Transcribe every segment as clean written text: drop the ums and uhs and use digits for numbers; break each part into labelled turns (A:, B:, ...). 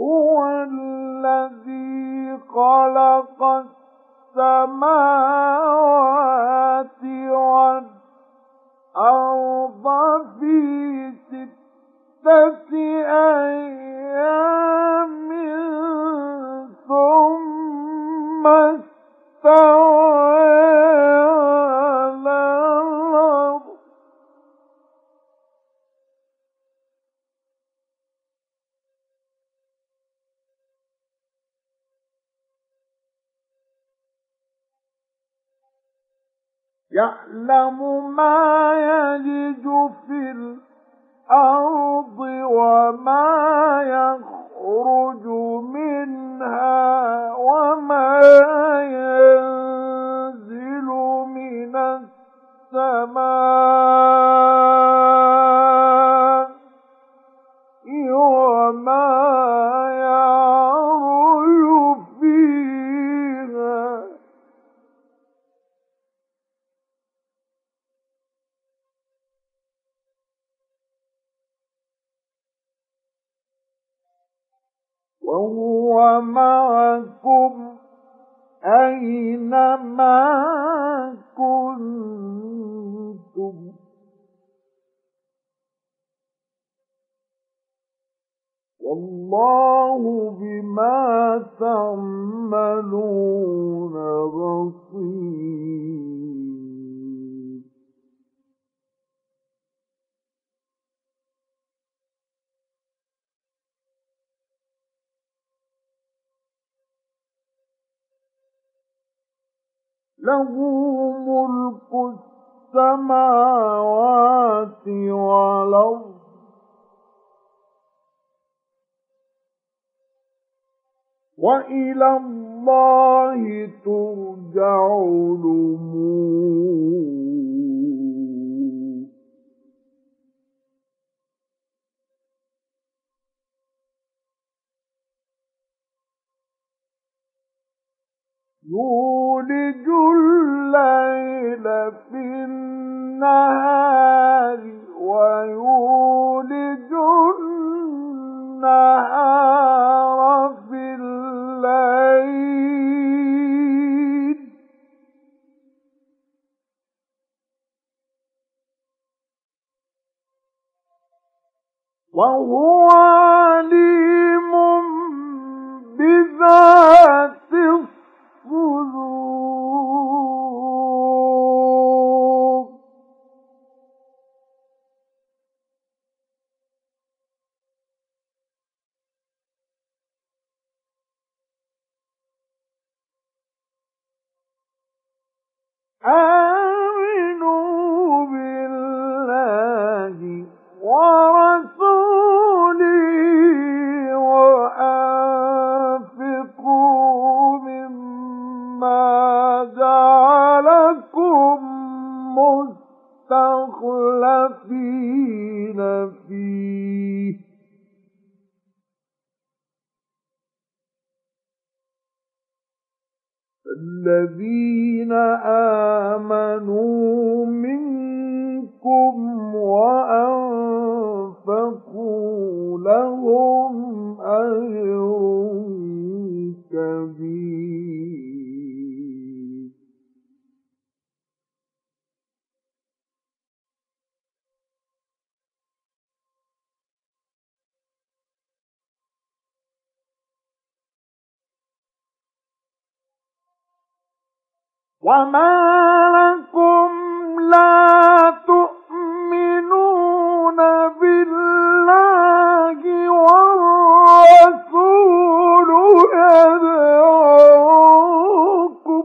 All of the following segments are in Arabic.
A: هو الذي خلق السماوات والأرض في 6 أيام ثم استوى على الأرض يعلم ما يلج في الأرض وما يخرج منها وما ينزل من السماء وما يعرج فيها وهو معكم أينما كنتم والله بما تعملون بصير. له ملك السماوات والأرض وإلى الله ترجع الأمور. يولج الليل في النهار ويولج النهار في الليل وهو عليم بذات الصدور. آمنوا بالله ورسوله وأنفقوا مما جعلكم مستخلفين فيه الذين آمنوا منكم وأنفقوا لهم أجر كبير. وما لكم لا تؤمنون بالله والرسول يدعوكم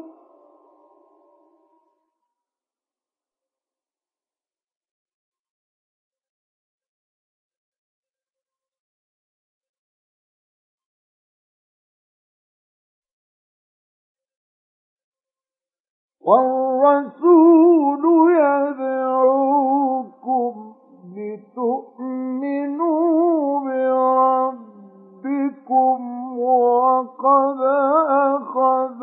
A: لتؤمنوا بربكم وقد أخذ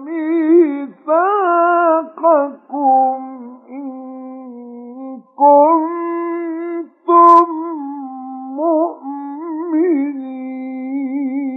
A: ميثاقكم إن كنتم مؤمنين.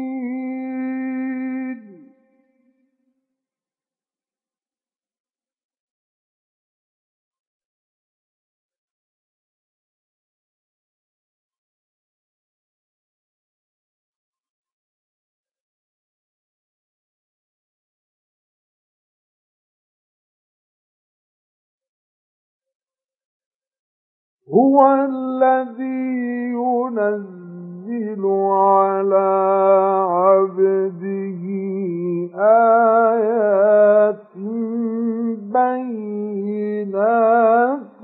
A: هُوَ الَّذِي يُنَزِّلُ عَلَى عَبْدِهِ آيَاتٍ بَيِّنَاتٍ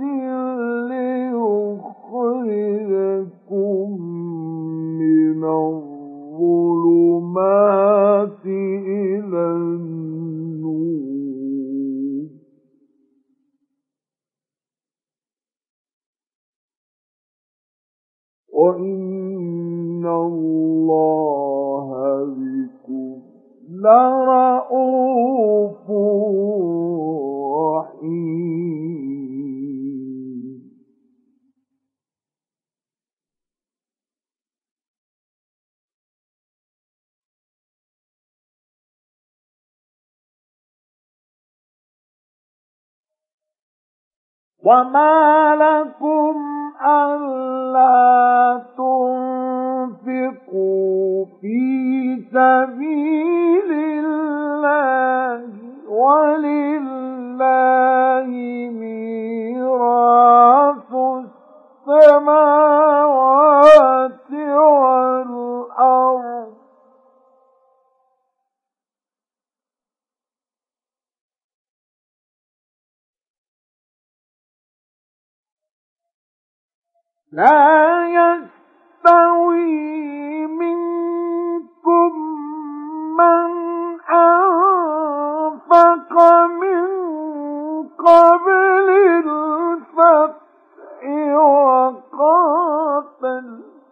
A: لِيُخْرِجَكُم مِّنَ الظُّلُمَاتِ إِلَى النُّورِ وَإِنَّ اللَّهَ بِكُمْ لَرَءُوفٌ رَحِيمٌ. وَمَا لَكُمْ أَلَّا تُنفِقُوا فِي سَبِيلِ اللَّهِ وَلِلَّهِ مِيرَاثُ السَّمَاوَاتِ وَالْأَرْضِ لَا يَسْتَوِي مِنكُم مَّنْ أَنفَقَ مِن قَبْلِ الْفَتْحِ وَقَاتَلَ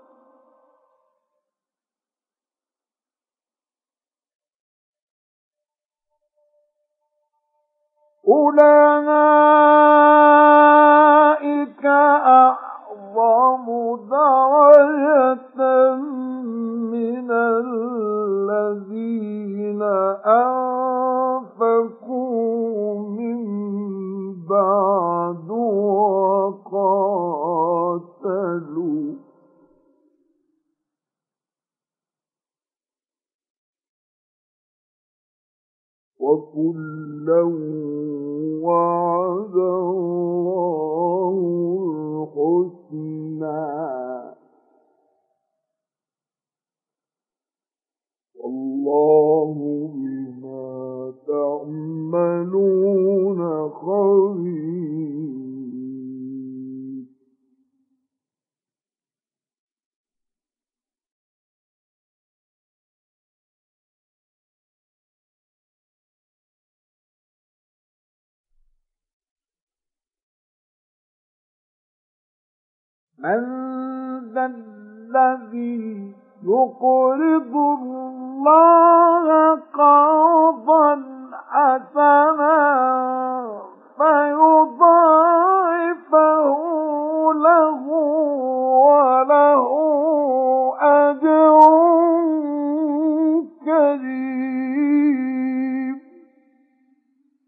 A: أُولَئِكَ أَعْظَمُ دَرَجَةً مِّنَ الَّذِينَ أَنفَقُوا مِن بَعْدُ وَقَاتَلُوا ۚ وَكُلًّا وَعَدَ اللَّهُ الْحُسْنَىٰ ۚ وَاللَّهُ بِمَا تَعْمَلُونَ خَبِيرٌ. مَنْ ذَا الَّذِي يُقْرِضُ اللَّهَ قَرْضًا حَسَنًا